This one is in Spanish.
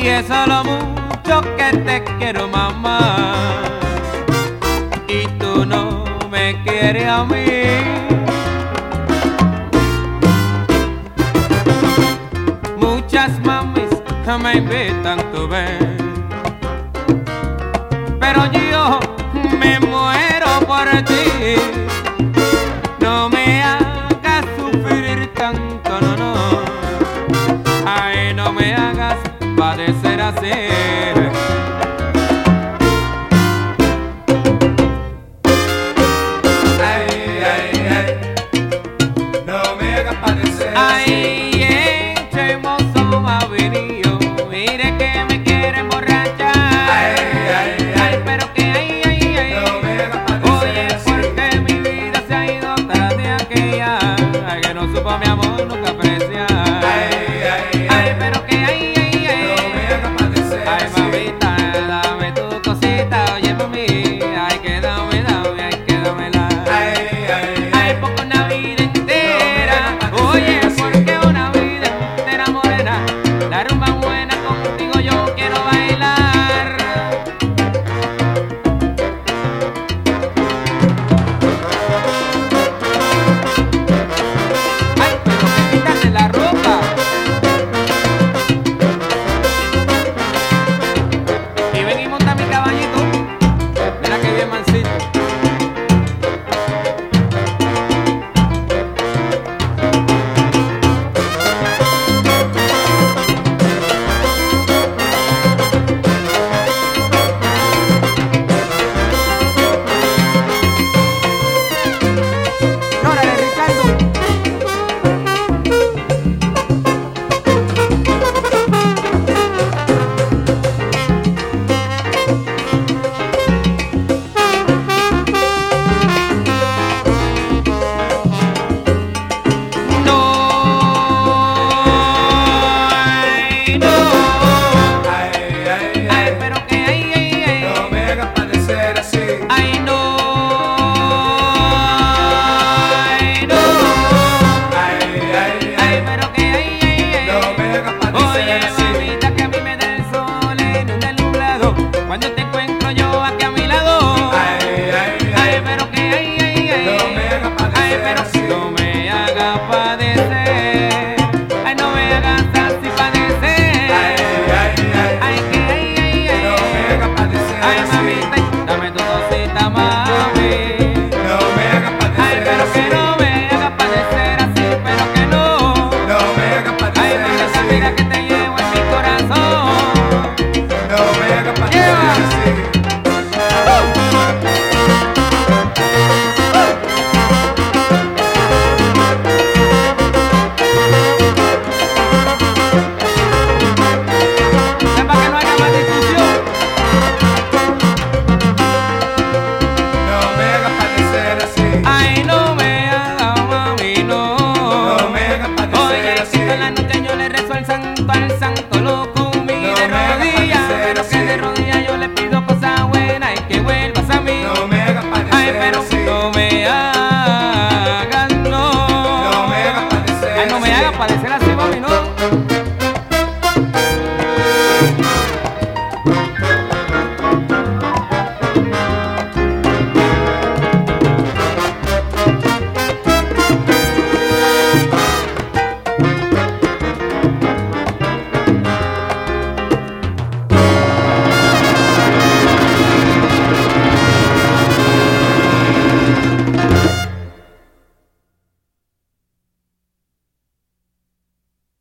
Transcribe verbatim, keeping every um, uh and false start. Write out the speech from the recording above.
eso es lo mucho que te quiero, mamá. Y tú no me quieres a mí. Muchas mamis me invitan a ver, pero yo me muero por ti. No me hagas sufrir tanto, no, no. Ay, no me hagas padecer así. Ay, ay, ay, no me hagas padecer así. Ay, echemos a venir.